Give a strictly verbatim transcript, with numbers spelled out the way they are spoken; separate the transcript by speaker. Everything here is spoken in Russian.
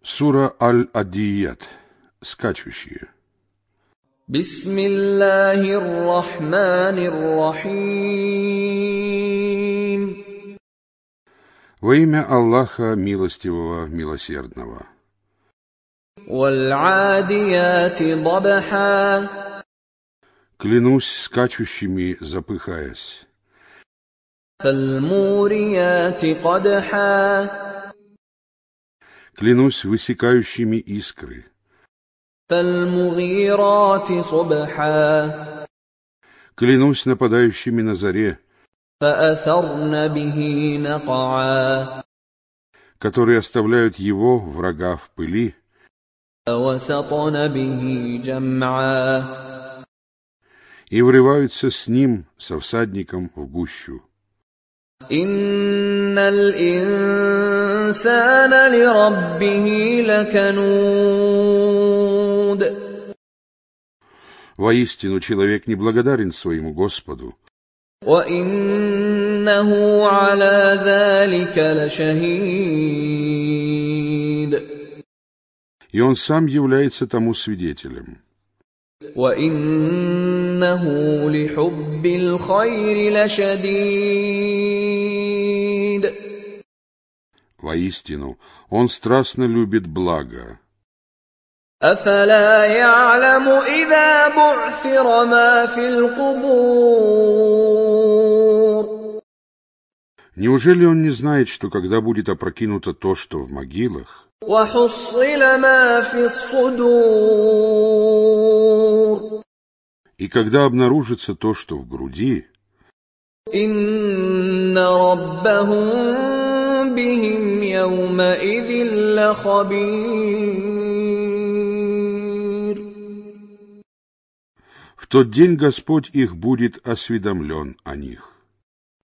Speaker 1: Сура Аль-Аддият. Скачущие.
Speaker 2: Бисмиллахир-рахманир-рахим.
Speaker 1: Во имя Аллаха Милостивого, Милосердного.
Speaker 2: Валь-адияти дабха.
Speaker 1: Клянусь скачущими, запыхаясь.
Speaker 2: Фаль-мурияти кадха.
Speaker 1: Клянусь высекающими искры.
Speaker 2: فالمغيرات صبحا.
Speaker 1: Клянусь нападающими на заре,
Speaker 2: فأثرن به نقعا.
Speaker 1: которые оставляют его, врага, в пыли,
Speaker 2: فوسطن به جمعا.
Speaker 1: и врываются с ним, со всадником, в гущу.
Speaker 2: إن الإنسان لربه لكنود.
Speaker 1: Воистину, человек неблагодарен своему Господу,
Speaker 2: وإنه على ذلك لشهيد.
Speaker 1: и он сам является тому свидетелем.
Speaker 2: وإنه لحب الخير لشديد.
Speaker 1: Воистину, он страстно любит благо.
Speaker 2: أفلا يعلم إذا بعثر ما في القبور.
Speaker 1: Неужели он не знает, что когда будет опрокинуто то, что в могилах,
Speaker 2: وحصل ما في الصدور.
Speaker 1: и когда обнаружится то, что в груди,
Speaker 2: إن ربهم بهم يومئذ لخبير.
Speaker 1: в тот день Господь их будет осведомлен о них.